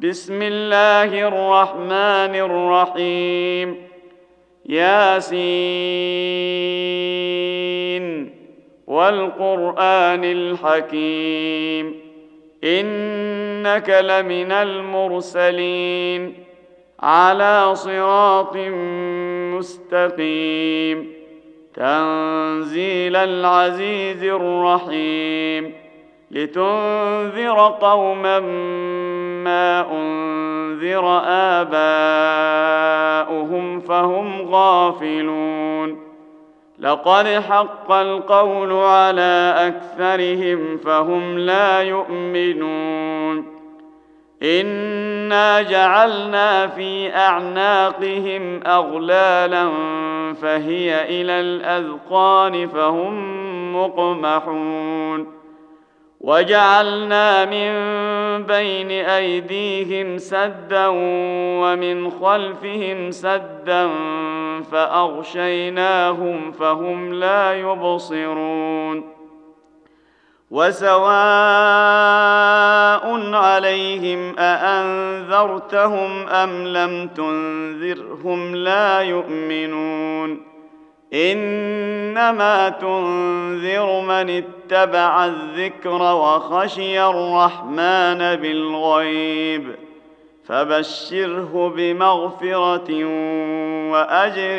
بسم الله الرحمن الرحيم. ياسين والقرآن الحكيم إنك لمن المرسلين على صراط مستقيم تنزيل العزيز الرحيم لتنذر قوما ما أنذر آباؤهم فهم غافلون لقد حق القول على أكثرهم فهم لا يؤمنون إنا جعلنا في أعناقهم أغلالا فهي إلى الأذقان فهم مقمحون وجعلنا من بين أيديهم سدا ومن خلفهم سدا فأغشيناهم فهم لا يبصرون وسواء عليهم أأنذرتهم أم لم تنذرهم لا يؤمنون إنما تنذر من اتبع الذكر وخشي الرحمن بالغيب فبشره بمغفرة وأجر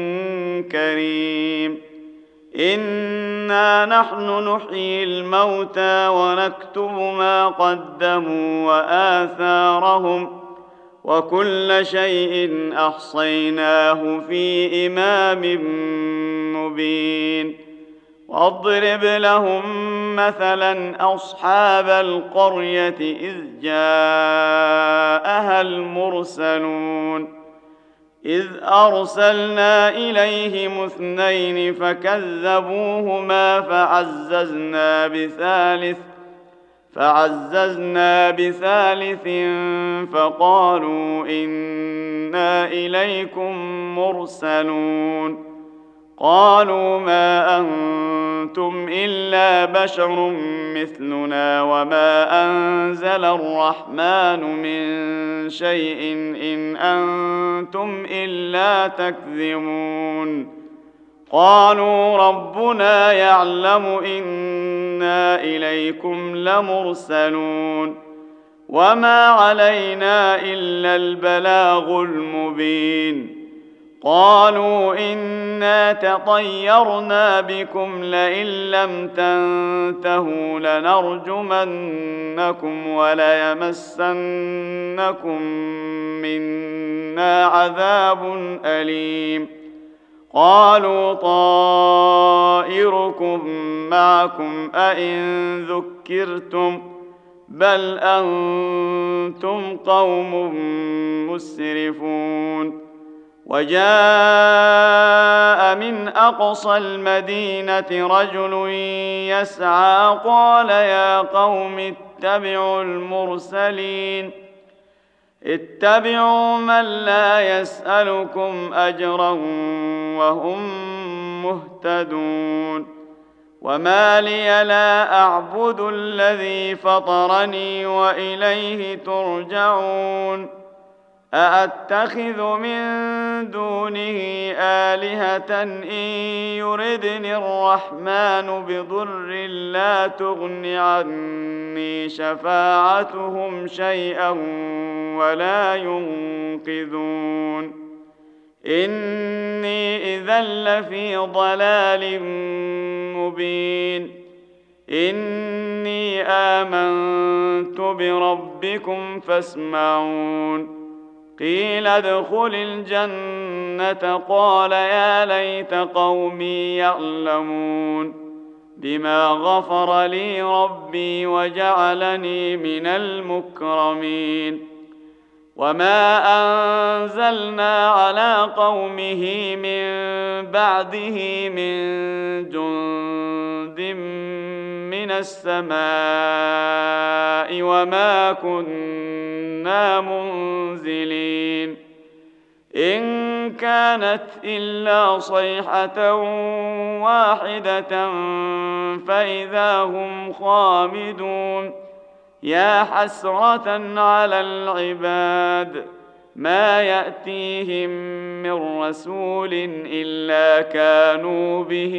كريم إنا نحن نحيي الموتى ونكتب ما قدموا وآثارهم وكل شيء أحصيناه في إمام مبين واضرب لهم مثلا أصحاب القرية إذ جاءها المرسلون إذ أرسلنا إليهم اثنين فكذبوهما فعززنا بثالث فقالوا إنا إليكم مرسلون قالوا ما أنتم إلا بشر مثلنا وما أنزل الرحمن من شيء إن أنتم إلا تكذبون قالوا ربنا يعلم إنا إليكم لمرسلون وما علينا إلا البلاغ المبين قالوا إنا تطيرنا بكم لئن لم تنتهوا لنرجمنكم وليمسنكم منا عذاب أليم قالوا طائركم معكم أئن ذكرتم بل أنتم قوم مسرفون وجاء من أقصى المدينة رجل يسعى قال يا قوم اتبعوا المرسلين اتبعوا من لا يسألكم أجرا وهم مهتدون وما لي لا أعبد الذي فطرني وإليه ترجعون أأتخذ من دونه آلهة إن يردني الرحمن بضر لا تغن عني شفاعتهم شيئا ولا ينقذون إني إذا لفي ضلال مبين إني آمنت بربكم فاسمعون قيل ادخل الجنة قال يا ليت قومي يعلمون بما غفر لي ربي وجعلني من المكرمين وما أنزلنا على قومه من بعده من جند من السماء وما كنا منزلين إن كانت إلا صيحة واحدة فإذا هم خامدون يا حسرة على العباد ما يأتيهم من رسول إلا كانوا به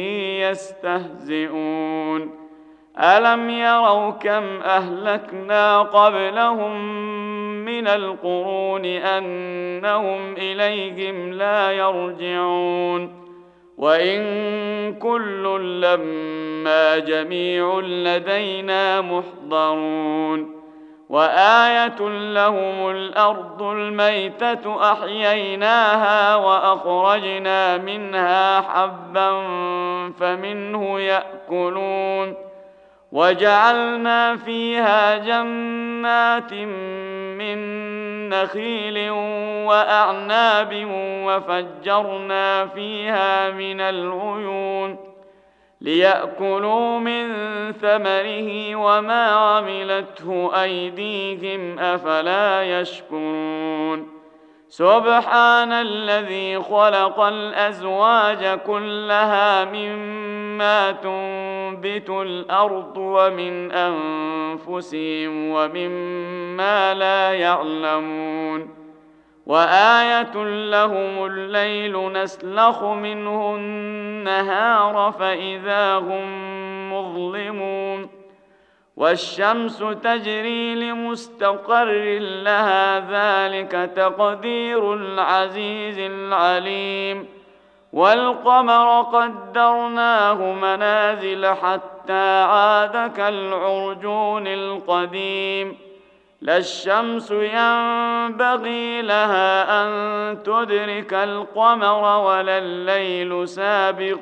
يستهزئون ألم يروا كم أهلكنا قبلهم من القرون أنهم إليهم لا يرجعون وإن كل لما جميع لدينا محضرون وآية لهم الأرض الميتة أحييناها وأخرجنا منها حبا فمنه يأكلون وجعلنا فيها جنات من نخيل وأعناب وفجرنا فيها من العيون ليأكلوا من ثمره وما عملته أيديهم أفلا يشكرون سبحان الذي خلق الأزواج كلها مما تنبت الأرض ومن أنفسهم ومما لا يعلمون وآية لهم الليل نسلخ منه النهار فإذا هم مظلمون والشمس تجري لمستقر لها ذلك تقدير العزيز العليم والقمر قدرناه منازل حتى عاد كالعرجون القديم لا الشمس ينبغي لها أن تدرك القمر ولا الليل سابق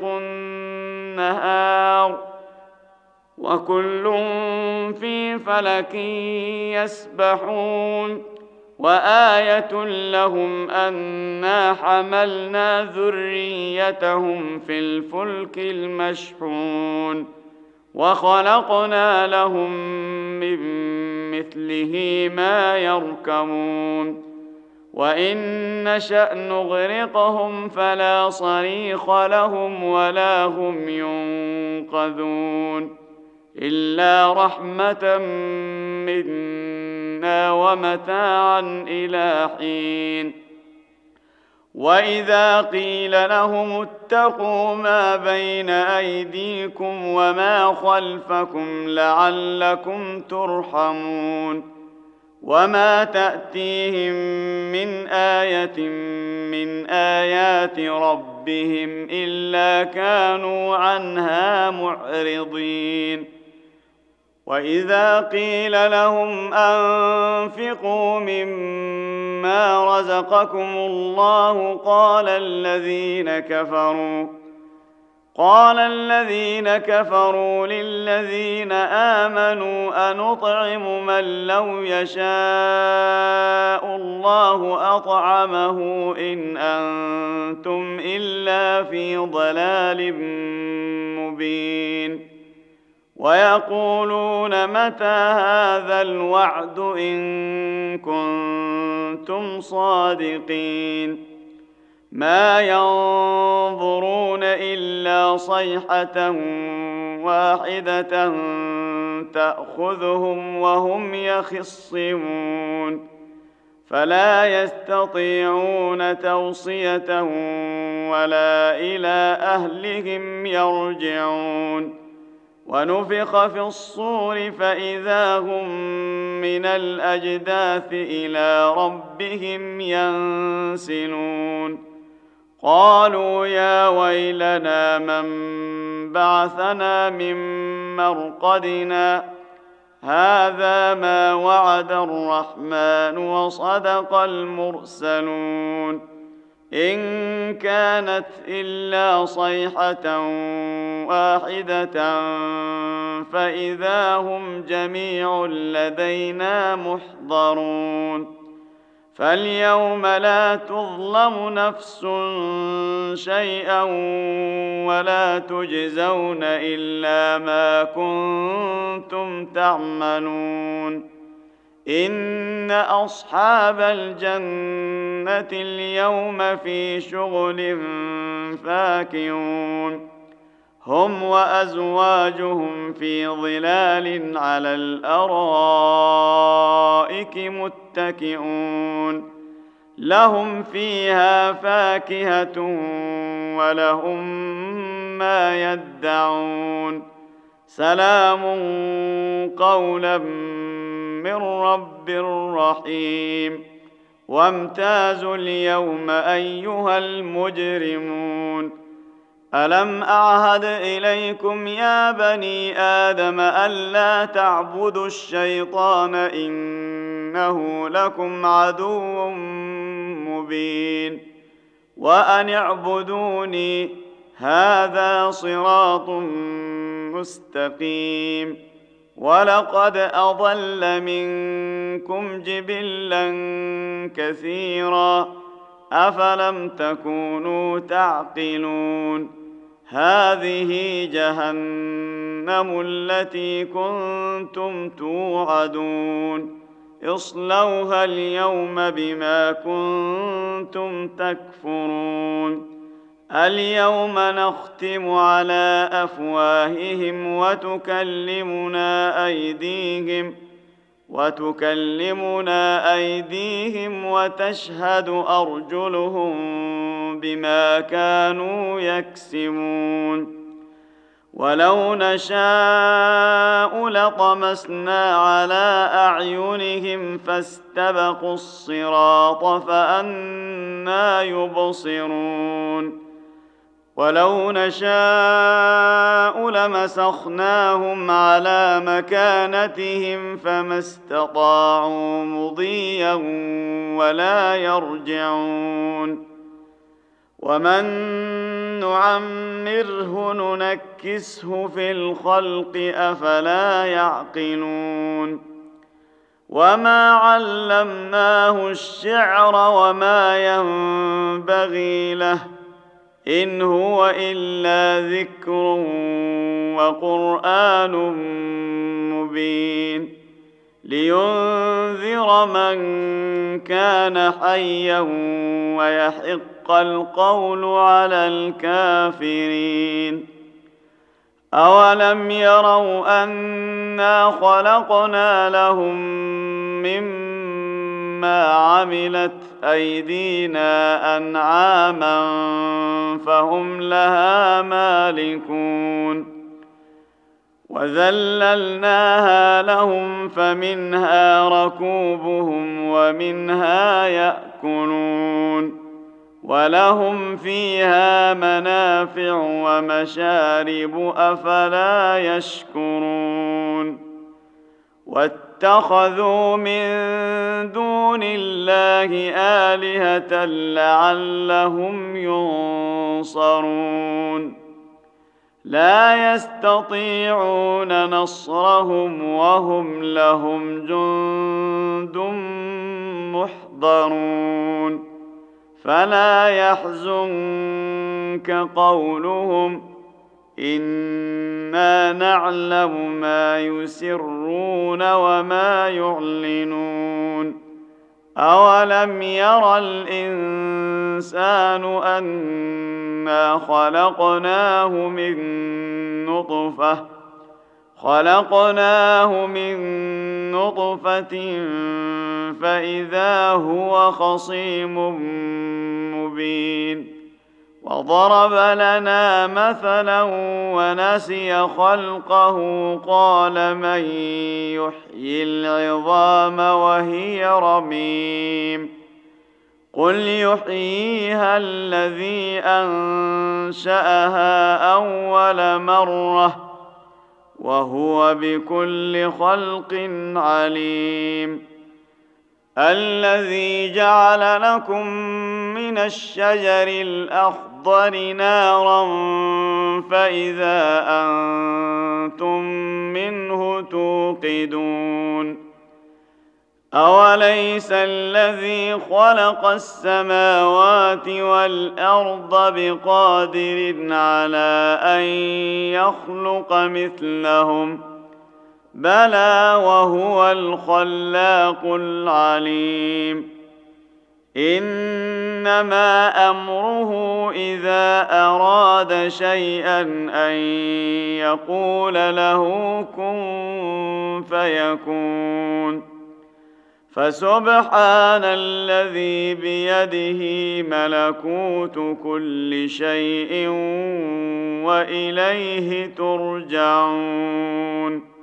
النهار وكل في فلك يسبحون وآية لهم أنا حملنا ذريتهم في الفلك المشحون وخلقنا لهم من مثله ما يركبون وإن نشأ نغرقهم فلا صريخ لهم ولا هم ينقذون إلا رحمة منا ومتاعا إلى حين وإذا قيل لهم اتقوا ما بين أيديكم وما خلفكم لعلكم ترحمون وما تأتيهم من آية من آيات ربهم إلا كانوا عنها معرضين وإذا قيل لهم أنفقوا مما رزقكم الله قال الذين كفروا للذين آمنوا أنطعم من لو يشاء الله أطعمه إن أنتم إلا في ضلال مبين ويقولون متى هذا الوعد إن كنتم صادقين ما ينظرون إلا صيحة واحدة تأخذهم وهم يخصمون فلا يستطيعون توصية ولا إلى أهلهم يرجعون ونفخ في الصور فإذا هم من الأجداث إلى ربهم ينسلون قالوا يا ويلنا من بعثنا من مرقدنا هذا ما وعد الرحمن وصدق المرسلون إن كانت إلا صيحة واحدة فإذا هم جميع لدينا محضرون فاليوم لا تظلم نفس شيئا ولا تجزون إلا ما كنتم تعملون إن أصحاب الجنة اليوم في شغل فاكهون هم وأزواجهم في ظلال على الأرائك متكئون لهم فيها فاكهة ولهم ما يدعون سلام قولا من رب رحيم وامتازوا اليوم أيها المجرمون ألم أعهد إليكم يا بني آدم ألا تعبدوا الشيطان إنه لكم عدو مبين وأن اعبدوني هذا صراط مستقيم ولقد أضل منكم جبلا كثيرا أفلم تكونوا تعقلون هذه جهنم التي كنتم توعدون اصلوها اليوم بما كنتم تكفرون اليوم نختم على أفواههم وتكلمنا أيديهم وتشهد أرجلهم بما كانوا يكسبون ولو نشاء لطمسنا على أعينهم فاستبقوا الصراط فأنى يبصرون ولو نشاء لمسخناهم على مكانتهم فما استطاعوا مضيا ولا يرجعون ومن نعمره ننكسه في الخلق أفلا يعقلون وما علمناه الشعر وما ينبغي له إن هو إلا ذكر وقرآن مبين لينذر من كان حيا ويحق القول على الكافرين أولم يروا أنا خلقنا لهم مما عملت أيدينا أنعاما فهم لها مالكون وذللناها لهم فمنها ركوبهم ومنها يأكلون ولهم فيها منافع ومشارب أفلا يشكرون واتخذوا من دون الله آلهة لعلهم ينصرون لا يستطيعون نصرهم وهم لهم جند محضرون فلا يحزنك قولهم إنا نعلم ما يسرون وما يعلنون أولم ير الإنسان أنا خلقناه من نطفة فإذا هو خصيم مبين وضرب لنا مثلا ونسي خلقه قال من يحيي العظام وهي رميم قل يحييها الذي أنشأها أول مرة وهو بكل خلق عليم الذي جعل لكم من الشجر الأخضر نارا فإذا أنتم منه توقدون أوليس الذي خلق السماوات والأرض بقادر على أن يخلق مثلهم بلى وهو الخلاق العليم إنما أمره إذا أراد شيئا أن يقول له كن فيكون. فسبحان الذي بيده ملكوت كل شيء وإليه ترجعون.